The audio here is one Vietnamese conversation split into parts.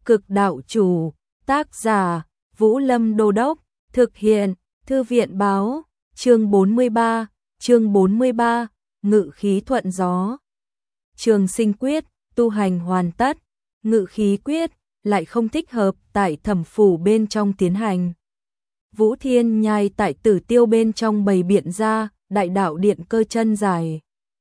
Cực đạo chủ, tác giả, Vũ Lâm Đô Đốc, thực hiện, Thư viện báo, chương 43, ngự khí thuận gió. Trường sinh quyết, tu hành hoàn tất, ngự khí quyết, lại không thích hợp tại Thẩm phủ bên trong tiến hành. Vũ Thiên Nhai tại Tử Tiêu bên trong bày biện ra, đại đạo điện cơ chân dài.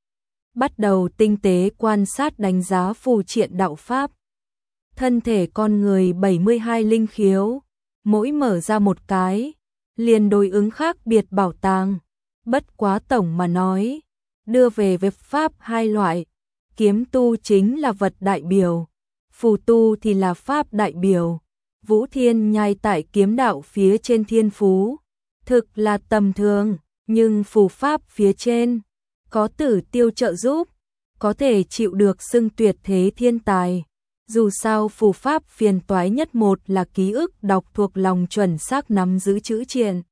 Bắt đầu tinh tế quan sát đánh giá phù triện đạo pháp. Thân thể con người 72 linh khiếu, mỗi mở ra một cái, liền đối ứng khác biệt bảo tàng. Bất quá tổng mà nói, đưa về việc pháp hai loại, kiếm tu chính là vật đại biểu, phù tu thì là pháp đại biểu. Vũ Thiên Nhai tại kiếm đạo phía trên thiên phú, thực là tầm thường, nhưng phù pháp phía trên, có Tử Tiêu trợ giúp, có thể chịu được xưng tuyệt thế thiên tài. Dù sao phù pháp phiền toái nhất, một là ký ức đọc thuộc lòng chuẩn xác nắm giữ chữ triện,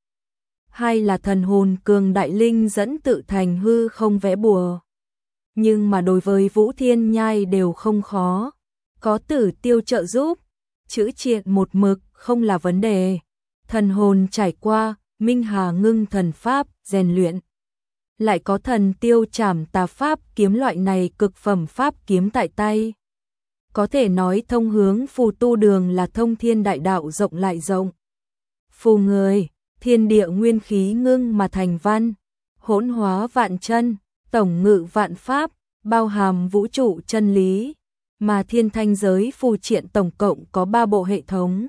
hai là thần hồn cường đại linh dẫn tự thành hư không vẽ bùa. Nhưng mà đối với Vũ Thiên Nhai đều không khó, có Tử Tiêu trợ giúp, chữ triện một mực không là vấn đề. Thần hồn trải qua Minh Hà ngưng thần pháp rèn luyện, lại có Thần Tiêu trảm tà pháp kiếm loại này cực phẩm pháp kiếm tại tay. Có thể nói thông hướng phù tu đường là thông thiên đại đạo rộng lại rộng. Phù người, thiên địa nguyên khí ngưng mà thành văn, hỗn hóa vạn chân, tổng ngự vạn pháp, bao hàm vũ trụ chân lý. Mà thiên thanh giới phù triện tổng cộng có 3 bộ hệ thống.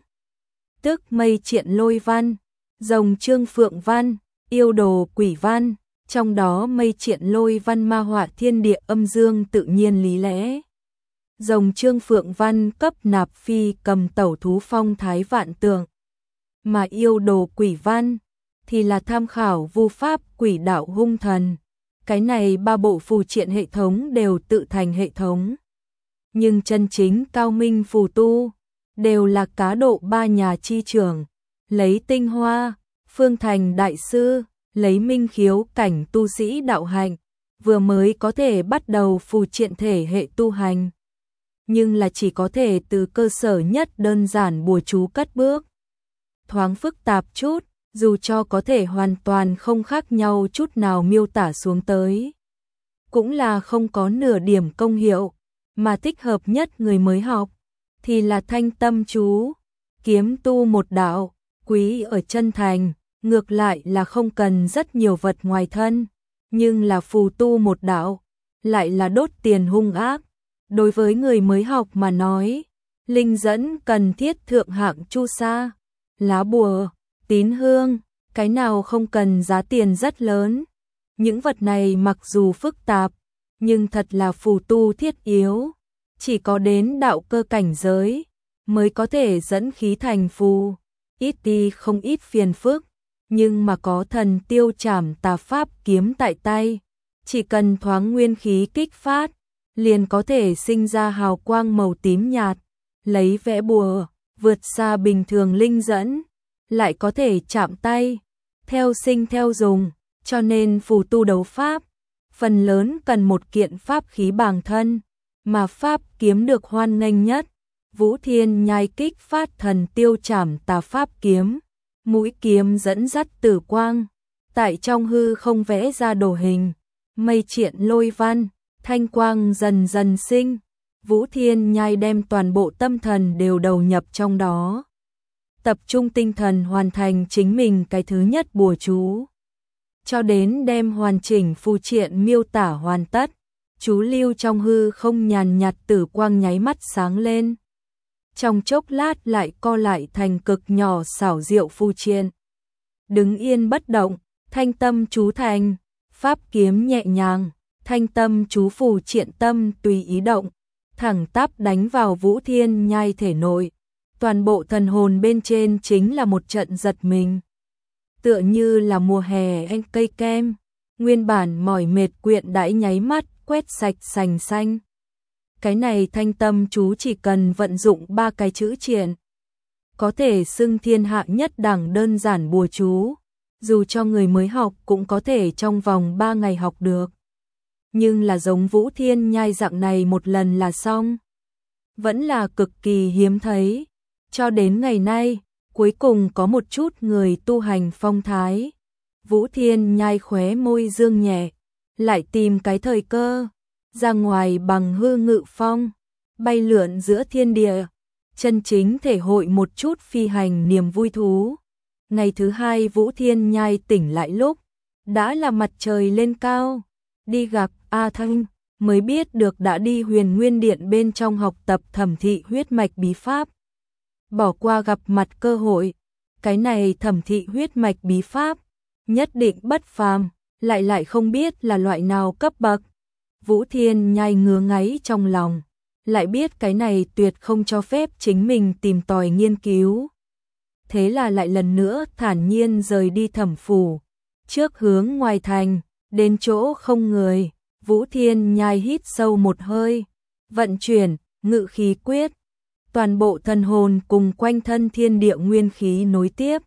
Tức mây triện lôi văn, rồng trương phượng văn, yêu đồ quỷ văn. Trong đó mây triện lôi văn ma họa thiên địa âm dương tự nhiên lý lẽ. Rồng trương phượng văn cấp nạp phi cầm tẩu thú phong thái vạn tượng. Mà yêu đồ quỷ văn thì là tham khảo vu pháp quỷ đạo hung thần. Cái này 3 bộ phù triện hệ thống đều tự thành hệ thống. Nhưng chân chính cao minh phù tu đều là cá độ 3 nhà chi trưởng, lấy tinh hoa, phương thành đại sư, lấy minh khiếu cảnh tu sĩ đạo hạnh, vừa mới có thể bắt đầu phù triện thể hệ tu hành. Nhưng là chỉ có thể từ cơ sở nhất đơn giản bùa chú cất bước. Thoáng phức tạp chút, dù cho có thể hoàn toàn không khác nhau chút nào miêu tả xuống tới, cũng là không có nửa điểm công hiệu, mà thích hợp nhất người mới học, thì là thanh tâm chú, kiếm tu một đạo, quý ở chân thành, ngược lại là không cần rất nhiều vật ngoài thân, nhưng là phù tu một đạo, lại là đốt tiền hung ác. Đối với người mới học mà nói, linh dẫn cần thiết thượng hạng chu sa, lá bùa, tín hương, cái nào không cần giá tiền rất lớn. Những vật này mặc dù phức tạp, nhưng thật là phù tu thiết yếu. Chỉ có đến đạo cơ cảnh giới mới có thể dẫn khí thành phù, ít đi không ít phiền phức. Nhưng mà có Thần Tiêu trảm tà pháp kiếm tại tay, chỉ cần thoáng nguyên khí kích phát, liền có thể sinh ra hào quang màu tím nhạt, lấy vẽ bùa, vượt xa bình thường linh dẫn, lại có thể chạm tay, theo sinh theo dùng, cho nên phù tu đấu pháp, phần lớn cần một kiện pháp khí bàng thân, mà pháp kiếm được hoan nghênh nhất. Vũ Thiên Nhai kích phát Thần Tiêu trảm tà pháp kiếm, mũi kiếm dẫn dắt tử quang, tại trong hư không vẽ ra đồ hình, mây triện lôi văn, thanh quang dần dần sinh. Vũ Thiên Nhai đem toàn bộ tâm thần đều đầu nhập trong đó, tập trung tinh thần hoàn thành chính mình cái thứ nhất bùa chú, cho đến đem hoàn chỉnh phù triện miêu tả hoàn tất. Chú lưu trong hư không nhàn nhạt tử quang nháy mắt sáng lên, trong chốc lát lại co lại thành cực nhỏ xảo diệu phù triện. Đứng yên bất động, thanh tâm chú thành, pháp kiếm nhẹ nhàng, thanh tâm chú phù triện tâm tùy ý động, thẳng tắp đánh vào Vũ Thiên Nhai thể nội. Toàn bộ thần hồn bên trên chính là một trận giật mình. Tựa như là mùa hè anh cây kem, nguyên bản mỏi mệt quyện đãi nháy mắt quét sạch sành xanh. Cái này thanh tâm chú chỉ cần vận dụng 3 cái chữ triện, có thể xưng thiên hạ nhất đẳng đơn giản bùa chú, dù cho người mới học cũng có thể trong vòng 3 ngày học được. Nhưng là giống Vũ Thiên Nhai dạng này một lần là xong, vẫn là cực kỳ hiếm thấy. Cho đến ngày nay, cuối cùng có một chút người tu hành phong thái. Vũ Thiên nhai khóe môi dương nhẹ, lại tìm cái thời cơ, ra ngoài bằng hư ngự phong, bay lượn giữa thiên địa, chân chính thể hội một chút phi hành niềm vui thú. Ngày thứ hai Vũ Thiên nhai tỉnh lại lúc, đã là mặt trời lên cao, đi gặp A Thanh, mới biết được đã đi Huyền Nguyên Điện bên trong học tập thẩm thị huyết mạch bí pháp. Bỏ qua gặp mặt cơ hội, cái này thẩm thị huyết mạch bí pháp, nhất định bất phàm, lại không biết là loại nào cấp bậc. Vũ Thiên nhai ngứa ngáy trong lòng, lại biết cái này tuyệt không cho phép chính mình tìm tòi nghiên cứu. Thế là lại lần nữa thản nhiên rời đi thẩm phủ, trước hướng ngoài thành, đến chỗ không người, Vũ Thiên nhai hít sâu một hơi, vận chuyển, ngự khí quyết, toàn bộ thần hồn cùng quanh thân thiên địa nguyên khí nối tiếp.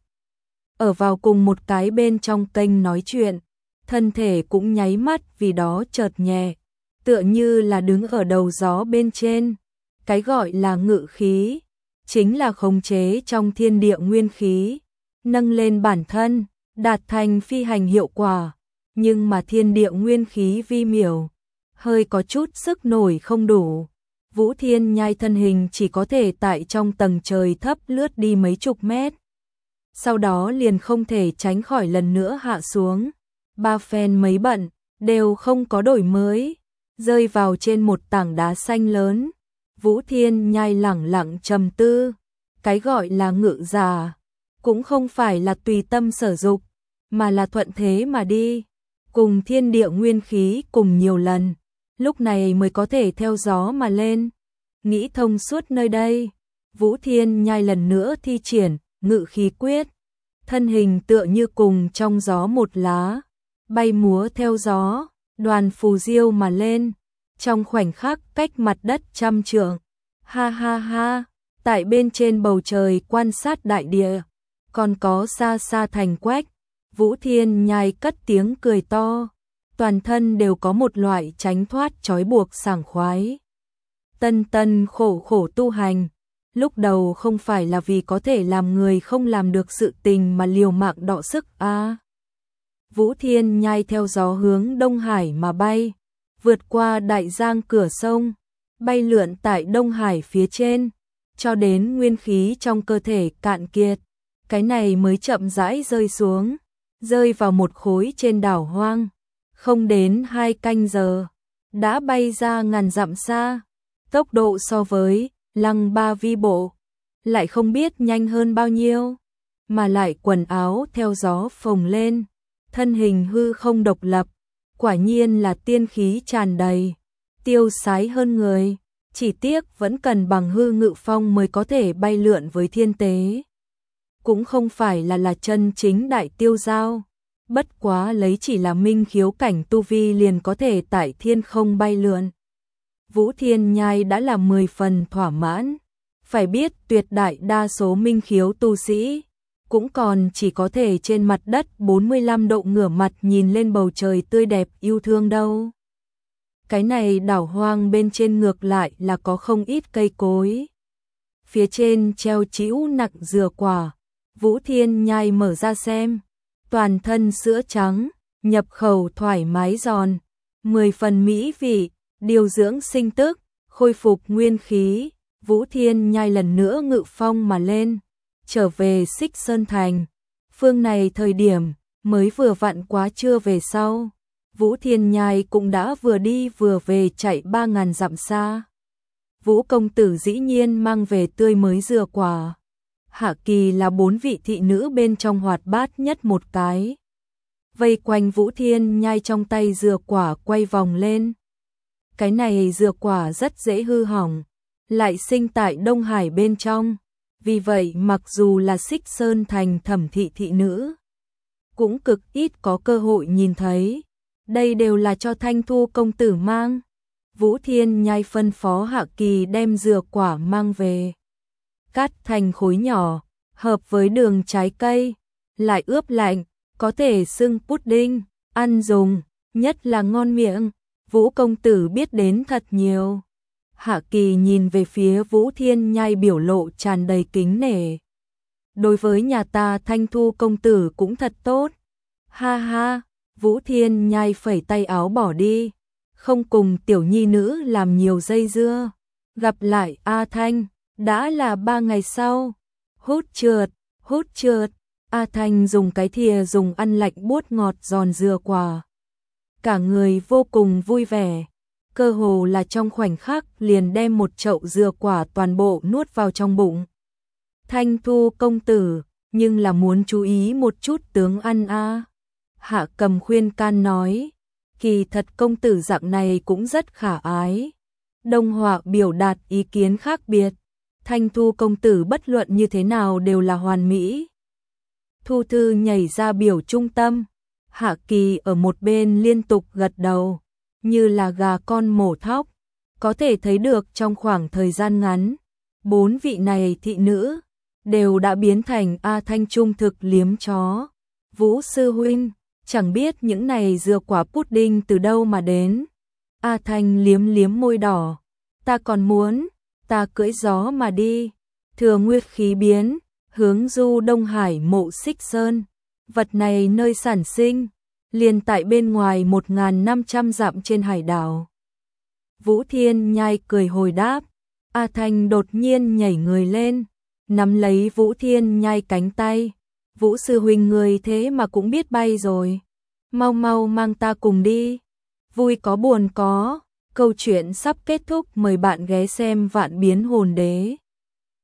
Ở vào cùng một cái bên trong kênh nói chuyện, thân thể cũng nháy mắt vì đó chợt nhẹ, tựa như là đứng ở đầu gió bên trên. Cái gọi là ngự khí, chính là khống chế trong thiên địa nguyên khí, nâng lên bản thân, đạt thành phi hành hiệu quả. Nhưng mà thiên địa nguyên khí vi miểu, hơi có chút sức nổi không đủ. Vũ Thiên nhai thân hình chỉ có thể tại trong tầng trời thấp lướt đi mấy chục mét. Sau đó liền không thể tránh khỏi lần nữa hạ xuống. Ba phen mấy bận, đều không có đổi mới, rơi vào trên một tảng đá xanh lớn. Vũ Thiên nhai lẳng lặng trầm tư, cái gọi là ngự giả, cũng không phải là tùy tâm sở dục, mà là thuận thế mà đi, cùng thiên địa nguyên khí cùng nhiều lần, lúc này mới có thể theo gió mà lên. Nghĩ thông suốt nơi đây, Vũ Thiên nhai lần nữa thi triển ngự khí quyết, thân hình tựa như cùng trong gió một lá, bay múa theo gió, đoàn phù diêu mà lên, trong khoảnh khắc cách mặt đất trăm trượng. Ha ha ha, tại bên trên bầu trời quan sát đại địa, còn có xa xa thành quách, Vũ Thiên nhai cất tiếng cười to, toàn thân đều có một loại tránh thoát trói buộc sảng khoái. Tân tân khổ khổ tu hành, lúc đầu không phải là vì có thể làm người không làm được sự tình mà liều mạng đọ sức à. Vũ Thiên nhai theo gió hướng Đông Hải mà bay, vượt qua đại giang cửa sông, bay lượn tại Đông Hải phía trên, cho đến nguyên khí trong cơ thể cạn kiệt, cái này mới chậm rãi rơi xuống, rơi vào một khối trên đảo hoang. Không đến 2 canh giờ, đã bay ra ngàn dặm xa, tốc độ so với Lăng Ba Vi bộ, lại không biết nhanh hơn bao nhiêu, mà lại quần áo theo gió phồng lên, thân hình hư không độc lập, quả nhiên là tiên khí tràn đầy, tiêu sái hơn người, chỉ tiếc vẫn cần bằng hư ngự phong mới có thể bay lượn với thiên tế. Cũng không phải là chân chính đại tiêu giao, bất quá lấy chỉ là minh khiếu cảnh tu vi liền có thể tại thiên không bay lượn. Vũ Thiên nhai đã là 10 phần thỏa mãn, phải biết tuyệt đại đa số minh khiếu tu sĩ cũng còn chỉ có thể trên mặt đất 45 độ ngửa mặt nhìn lên bầu trời tươi đẹp yêu thương đâu. Cái này đảo hoang bên trên ngược lại là có không ít cây cối. Phía trên treo chĩu nặng dừa quả, Vũ Thiên nhai mở ra xem, toàn thân sữa trắng, nhập khẩu thoải mái giòn, 10 phần mỹ vị, điều dưỡng sinh tức, khôi phục nguyên khí. Vũ Thiên nhai lần nữa ngự phong mà lên, trở về Xích Sơn Thành. Phương này thời điểm mới vừa vặn quá trưa về sau, Vũ Thiên nhai cũng đã vừa đi vừa về chạy 3000 dặm xa. Vũ công tử dĩ nhiên mang về tươi mới dừa quả. Hạ Kỳ là 4 vị thị nữ bên trong hoạt bát nhất một cái, vây quanh Vũ Thiên nhai trong tay dừa quả quay vòng lên. Cái này dừa quả rất dễ hư hỏng, lại sinh tại Đông Hải bên trong, vì vậy mặc dù là Xích Sơn Thành thẩm thị thị nữ, cũng cực ít có cơ hội nhìn thấy. Đây đều là cho Thanh Thu công tử mang. Vũ Thiên nhai phân phó Hạ Kỳ đem dừa quả mang về, cắt thành khối nhỏ, hợp với đường trái cây, lại ướp lạnh, có thể xưng pudding, ăn dùng, nhất là ngon miệng. Vũ công tử biết đến thật nhiều. Hạ Kỳ nhìn về phía Vũ Thiên Nhai biểu lộ tràn đầy kính nể. Đối với nhà ta Thanh Thu công tử cũng thật tốt. Ha ha, Vũ Thiên Nhai phẩy tay áo bỏ đi. Không cùng tiểu nhi nữ làm nhiều dây dưa. Gặp lại A Thanh, đã là 3 ngày sau. Hút trượt. A Thanh dùng cái thìa dùng ăn lạnh buốt ngọt giòn dưa quả. Cả người vô cùng vui vẻ. Cơ hồ là trong khoảnh khắc liền đem một chậu dưa quả toàn bộ nuốt vào trong bụng. Thanh Thu công tử, nhưng là muốn chú ý một chút tướng ăn a. Hạ Cầm khuyên can nói, kỳ thật công tử dạng này cũng rất khả ái. Đông Họa biểu đạt ý kiến khác biệt. Thanh Thu công tử bất luận như thế nào đều là hoàn mỹ. Thu Thư nhảy ra biểu trung tâm. Hạ Kỳ ở một bên liên tục gật đầu, như là gà con mổ thóc. Có thể thấy được trong khoảng thời gian ngắn, 4 vị này thị nữ đều đã biến thành A Thanh trung thực liếm chó. Vũ sư huynh, chẳng biết những này dưa quả pudding từ đâu mà đến. A Thanh liếm liếm môi đỏ. Ta còn muốn, ta cưỡi gió mà đi. Thừa Nguyệt khí biến, hướng du Đông Hải Mộ Xích Sơn. Vật này nơi sản sinh, liền tại bên ngoài 1.500 dặm trên hải đảo. Vũ Thiên Nhai cười hồi đáp. A Thanh đột nhiên nhảy người lên, nắm lấy Vũ Thiên Nhai cánh tay. Vũ sư huynh người thế mà cũng biết bay rồi. Mau mau mang ta cùng đi. Vui có buồn có. Câu chuyện sắp kết thúc, mời bạn ghé xem Vạn Biến Hồn Đế.